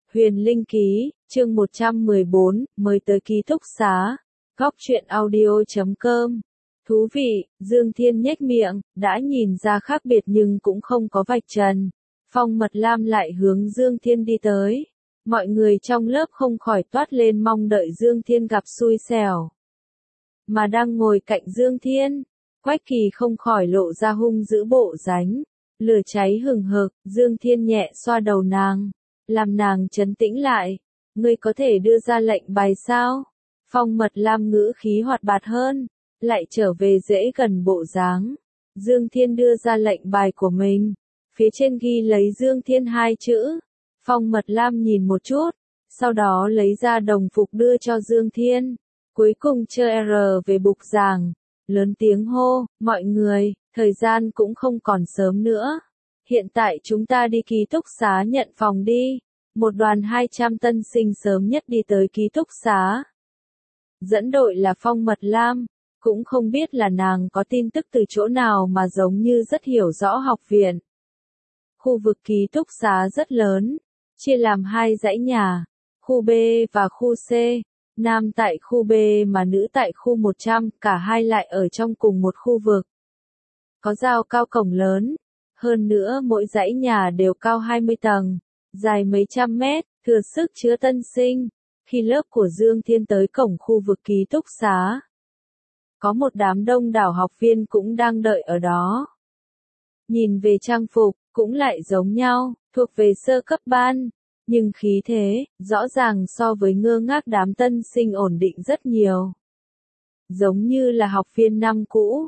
Huyền Linh Ký, chương 114, mới tới ký túc xá. Góc truyện audio.com. Thú vị, Dương Thiên nhếch miệng, đã nhìn ra khác biệt nhưng cũng không có vạch trần. Phong Mật Lam lại hướng Dương Thiên đi tới. Mọi người trong lớp không khỏi toát lên mong đợi Dương Thiên gặp xui xẻo. Mà đang ngồi cạnh Dương Thiên, Quách Kỳ không khỏi lộ ra hung dữ bộ dáng. Lửa cháy hừng hực, Dương Thiên nhẹ xoa đầu nàng, làm nàng trấn tĩnh lại. Ngươi có thể đưa ra lệnh bài sao? Phong Mật Lam ngữ khí hoạt bát hơn, lại trở về dễ gần bộ dáng. Dương Thiên đưa ra lệnh bài của mình, phía trên ghi lấy Dương Thiên hai chữ. Phong Mật Lam nhìn một chút, sau đó lấy ra đồng phục đưa cho Dương Thiên. Cuối cùng chơi R về bục giảng, lớn tiếng hô, mọi người, thời gian cũng không còn sớm nữa. Hiện tại chúng ta đi ký túc xá nhận phòng đi. Một đoàn 200 tân sinh sớm nhất đi tới ký túc xá. Dẫn đội là Phong Mật Lam, cũng không biết là nàng có tin tức từ chỗ nào mà giống như rất hiểu rõ học viện. Khu vực ký túc xá rất lớn, chia làm hai dãy nhà, khu B và khu C. Nam tại khu B mà nữ tại khu 100, cả hai lại ở trong cùng một khu vực. Có rào cao cổng lớn, hơn nữa mỗi dãy nhà đều cao 20 tầng, dài mấy trăm mét, thừa sức chứa tân sinh. Khi lớp của Dương Thiên tới cổng khu vực ký túc xá, có một đám đông đảo học viên cũng đang đợi ở đó. Nhìn về trang phục, cũng lại giống nhau, thuộc về sơ cấp ban, nhưng khí thế, rõ ràng so với ngơ ngác đám tân sinh ổn định rất nhiều. Giống như là học viên năm cũ.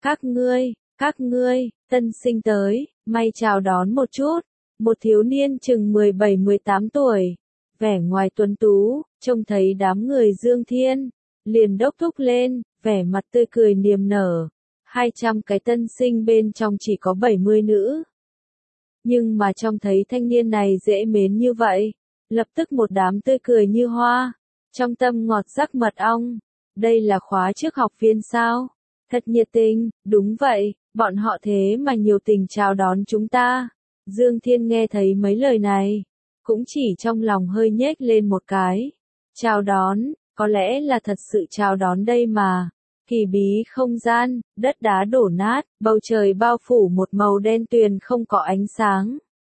Các ngươi, tân sinh tới, may chào đón một chút. Một thiếu niên chừng 17-18 tuổi, vẻ ngoài tuấn tú, trông thấy đám người Dương Thiên, liền đốc thúc lên, vẻ mặt tươi cười niềm nở. 200 cái tân sinh bên trong chỉ có 70 nữ. Nhưng mà trông thấy thanh niên này dễ mến như vậy, lập tức một đám tươi cười như hoa, trong tâm ngọt rắc mật ong. Đây là khóa trước học viên sao? Thật nhiệt tình, đúng vậy, bọn họ thế mà nhiều tình chào đón chúng ta. Dương Thiên nghe thấy mấy lời này, cũng chỉ trong lòng hơi nhếch lên một cái. Chào đón, có lẽ là thật sự chào đón đây mà. Kỳ bí không gian, đất đá đổ nát, bầu trời bao phủ một màu đen tuyền không có ánh sáng.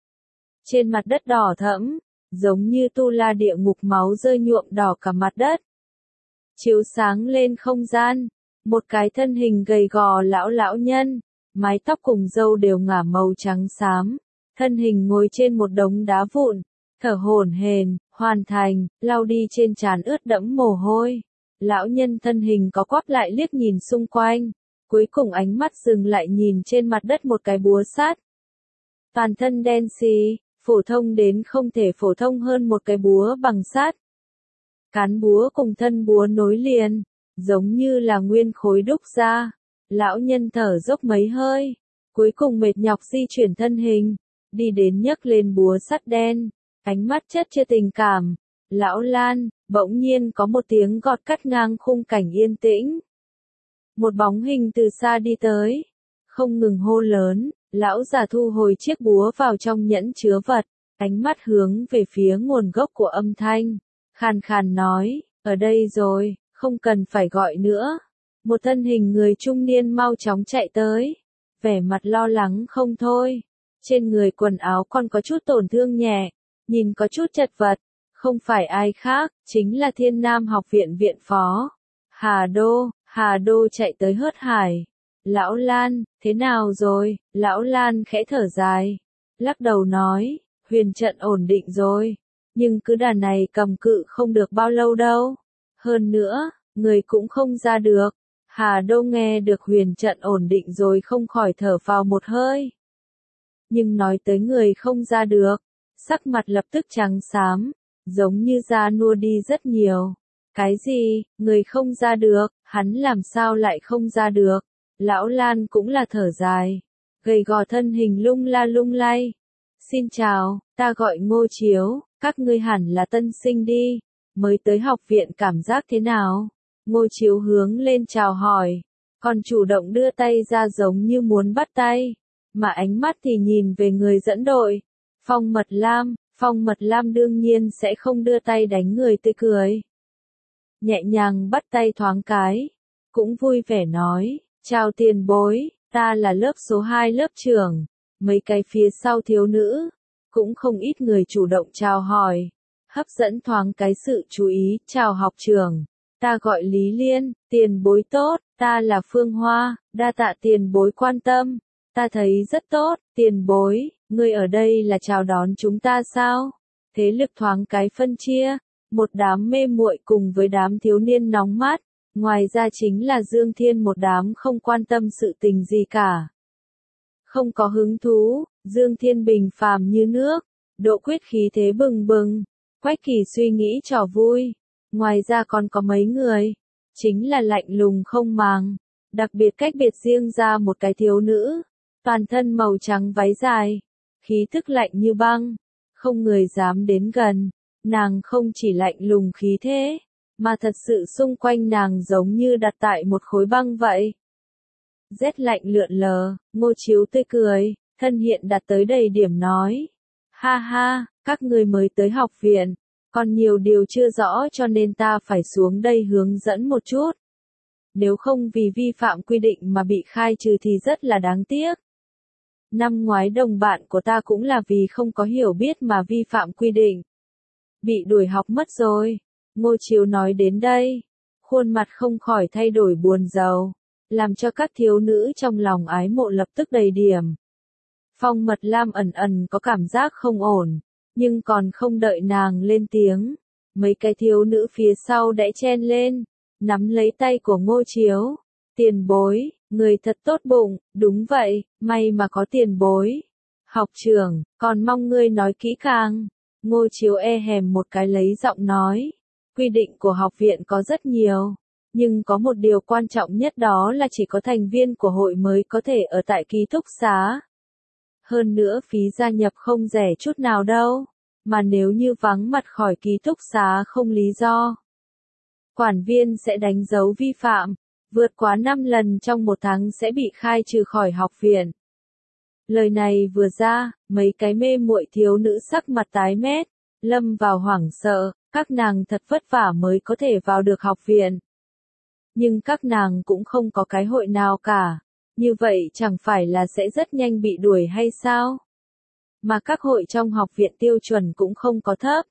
Trên mặt đất đỏ thẫm, giống như tu la địa ngục, máu rơi nhuộm đỏ cả mặt đất. Chiếu sáng lên không gian, một cái thân hình gầy gò lão nhân, mái tóc cùng râu đều ngả màu trắng xám. Thân hình ngồi trên một đống đá vụn, thở hổn hển, hoàn thành, lau đi trên trán ướt đẫm mồ hôi. Lão nhân thân hình có quắp lại liếc nhìn xung quanh, cuối cùng ánh mắt dừng lại nhìn trên mặt đất một cái búa sắt. Toàn thân đen xì, phổ thông đến không thể phổ thông hơn một cái búa bằng sắt. Cán búa cùng thân búa nối liền, giống như là nguyên khối đúc ra. Lão nhân thở dốc mấy hơi, cuối cùng mệt nhọc di chuyển thân hình, đi đến nhấc lên búa sắt đen, ánh mắt chất chứa tình cảm. Lão Lan, bỗng nhiên có một tiếng gọt cắt ngang khung cảnh yên tĩnh. Một bóng hình từ xa đi tới, không ngừng hô lớn, lão già thu hồi chiếc búa vào trong nhẫn chứa vật, ánh mắt hướng về phía nguồn gốc của âm thanh, khàn khàn nói, ở đây rồi, không cần phải gọi nữa. Một thân hình người trung niên mau chóng chạy tới, vẻ mặt lo lắng không thôi, trên người quần áo còn có chút tổn thương nhẹ, nhìn có chút chật vật. Không phải ai khác, chính là Thiên Nam học viện viện phó. Hà Đô chạy tới hớt hải. Lão Lan, thế nào rồi? Lão Lan khẽ thở dài, lắc đầu nói, huyền trận ổn định rồi, nhưng cứ đà này cầm cự không được bao lâu đâu. Hơn nữa, người cũng không ra được. Hà Đô nghe được huyền trận ổn định rồi không khỏi thở phào một hơi. Nhưng nói tới người không ra được, sắc mặt lập tức trắng xám. Giống như da nua đi rất nhiều. Cái gì, người không ra được, hắn làm sao lại không ra được? Lão Lan cũng là thở dài, gầy gò thân hình lung la lung lay. Xin chào, ta gọi Ngô Chiếu, các ngươi hẳn là tân sinh đi, mới tới học viện cảm giác thế nào? Ngô Chiếu hướng lên chào hỏi, còn chủ động đưa tay ra giống như muốn bắt tay, mà ánh mắt thì nhìn về người dẫn đội. Phong Mật Lam, Phong Mật Lam đương nhiên sẽ không đưa tay đánh người tươi cười. Nhẹ nhàng bắt tay thoáng cái, cũng vui vẻ nói, chào tiền bối, ta là lớp số 2 lớp trưởng, mấy cái phía sau thiếu nữ, cũng không ít người chủ động chào hỏi, hấp dẫn thoáng cái sự chú ý, chào học trưởng, ta gọi Lý Liên, tiền bối tốt, ta là Phương Hoa, đa tạ tiền bối quan tâm, ta thấy rất tốt, tiền bối, ngươi ở đây là chào đón chúng ta sao? Thế lực thoáng cái phân chia, một đám mê muội cùng với đám thiếu niên nóng mắt, ngoài ra chính là Dương Thiên một đám không quan tâm sự tình gì cả. Không có hứng thú, Dương Thiên bình phàm như nước, Độ Quyết khí thế bừng bừng, Quách Kỳ suy nghĩ trò vui, ngoài ra còn có mấy người, chính là lạnh lùng không màng, đặc biệt cách biệt riêng ra một cái thiếu nữ, toàn thân màu trắng váy dài, khí thức lạnh như băng, không người dám đến gần, nàng không chỉ lạnh lùng khí thế, mà thật sự xung quanh nàng giống như đặt tại một khối băng vậy. Rét lạnh lượn lờ, Ngô Chiếu tươi cười, thân hiện đặt tới đầy điểm nói. Ha ha, các người mới tới học viện, còn nhiều điều chưa rõ cho nên ta phải xuống đây hướng dẫn một chút. Nếu không vì vi phạm quy định mà bị khai trừ thì rất là đáng tiếc. Năm ngoái đồng bạn của ta cũng là vì không có hiểu biết mà vi phạm quy định. Bị đuổi học mất rồi. Ngô Chiếu nói đến đây, khuôn mặt không khỏi thay đổi buồn rầu, làm cho các thiếu nữ trong lòng ái mộ lập tức đầy điểm. Phong Mật Lam ẩn ẩn có cảm giác không ổn, nhưng còn không đợi nàng lên tiếng, mấy cái thiếu nữ phía sau đã chen lên, nắm lấy tay của Ngô Chiếu. Tiền bối, người thật tốt bụng, đúng vậy, may mà có tiền bối. Học trưởng, còn mong ngươi nói kỹ càng. Ngô Chiếu e hèm một cái lấy giọng nói. Quy định của học viện có rất nhiều, nhưng có một điều quan trọng nhất đó là chỉ có thành viên của hội mới có thể ở tại ký túc xá. Hơn nữa phí gia nhập không rẻ chút nào đâu, mà nếu như vắng mặt khỏi ký túc xá không lý do, quản viên sẽ đánh dấu vi phạm, vượt quá 5 lần trong một tháng sẽ bị khai trừ khỏi học viện. Lời này vừa ra, mấy cái mê muội thiếu nữ sắc mặt tái mét, lâm vào hoảng sợ, các nàng thật vất vả mới có thể vào được học viện. Nhưng các nàng cũng không có cái hội nào cả, như vậy chẳng phải là sẽ rất nhanh bị đuổi hay sao? Mà các hội trong học viện tiêu chuẩn cũng không có thấp.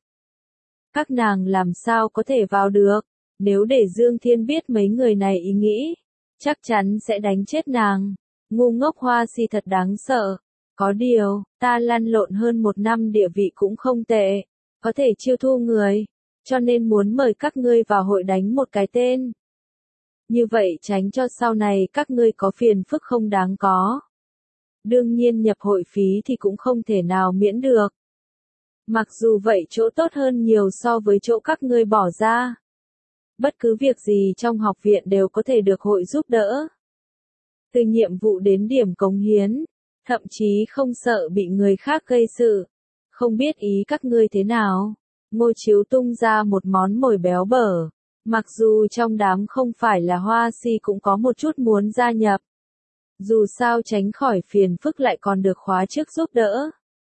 Các nàng làm sao có thể vào được? Nếu để Dương Thiên biết mấy người này ý nghĩ, chắc chắn sẽ đánh chết nàng. Ngu ngốc Hoa Si thật đáng sợ. Có điều, ta lăn lộn hơn 1 năm địa vị cũng không tệ, có thể chiêu thu người, cho nên muốn mời các ngươi vào hội đánh một cái tên. Như vậy tránh cho sau này các ngươi có phiền phức không đáng có. Đương nhiên nhập hội phí thì cũng không thể nào miễn được. Mặc dù vậy chỗ tốt hơn nhiều so với chỗ các ngươi bỏ ra. Bất cứ việc gì trong học viện đều có thể được hội giúp đỡ. Từ nhiệm vụ đến điểm cống hiến, thậm chí không sợ bị người khác gây sự. Không biết ý các ngươi thế nào? Ngô Chiếu tung ra một món mồi béo bở. Mặc dù trong đám không phải là Hoa Si cũng có một chút muốn gia nhập. Dù sao tránh khỏi phiền phức lại còn được khóa trước giúp đỡ.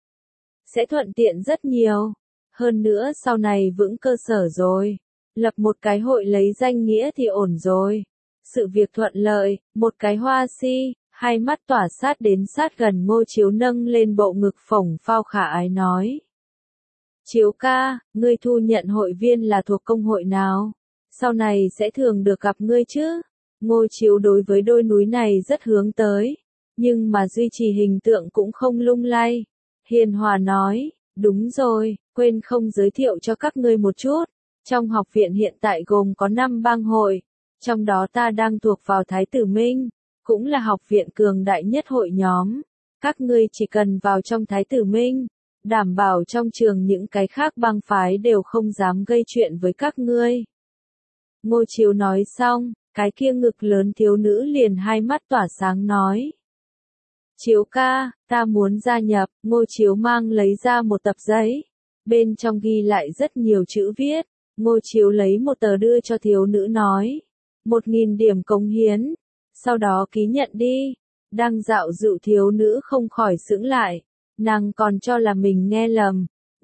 Sẽ thuận tiện rất nhiều. Hơn nữa sau này vững cơ sở rồi. Lập một cái hội lấy danh nghĩa thì ổn rồi. Sự việc thuận lợi, một cái Hoa Si, hai mắt tỏa sát đến sát gần Ngô Chiếu nâng lên bộ ngực phồng phao khả ái nói. Chiếu ca, ngươi thu nhận hội viên là thuộc công hội nào? Sau này sẽ thường được gặp ngươi chứ? Ngô Chiếu đối với đôi núi này rất hướng tới, nhưng mà duy trì hình tượng cũng không lung lay. Hiền hòa nói, đúng rồi, quên không giới thiệu cho các ngươi một chút. Trong học viện hiện tại gồm có 5 bang hội, trong đó ta đang thuộc vào Thái Tử Minh, cũng là học viện cường đại nhất hội nhóm. Các ngươi chỉ cần vào trong Thái Tử Minh, đảm bảo trong trường những cái khác bang phái đều không dám gây chuyện với các ngươi. Ngô Chiếu nói xong, cái kia ngực lớn thiếu nữ liền hai mắt tỏa sáng nói. Chiếu ca, ta muốn gia nhập. Ngô Chiếu mang lấy ra một tập giấy, bên trong ghi lại rất nhiều chữ viết. Ngô Chiếu lấy một tờ đưa cho thiếu nữ nói. 1000 điểm cống hiến, sau đó ký nhận đi. Đang dạo dụ thiếu nữ không khỏi sững lại, nàng còn cho là mình nghe lầm.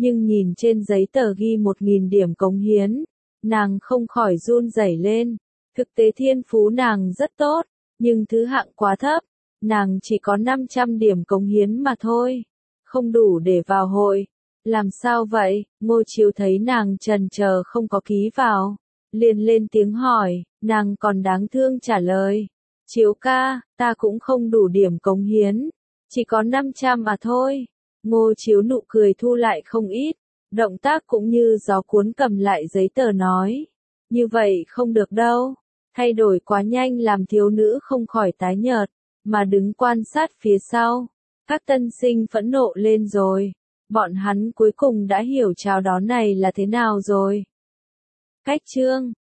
nhưng nhìn trên giấy tờ ghi 1.000 điểm cống hiến, nàng không khỏi run rẩy lên. Thực tế thiên phú nàng rất tốt, nhưng thứ hạng quá thấp, nàng chỉ có 500 điểm cống hiến mà thôi, không đủ để vào hội. Làm sao vậy? Ngô Chiếu thấy nàng chần chờ không có ký vào, liền lên tiếng hỏi, nàng còn đáng thương trả lời. Chiếu ca, ta cũng không đủ điểm cống hiến, chỉ có 500 mà thôi. Ngô Chiếu nụ cười thu lại không ít, động tác cũng như gió cuốn cầm lại giấy tờ nói. Như vậy không được đâu, thay đổi quá nhanh làm thiếu nữ không khỏi tái nhợt, mà đứng quan sát phía sau. Các tân sinh phẫn nộ lên rồi, bọn hắn cuối cùng đã hiểu chào đón này là thế nào rồi. Cách chương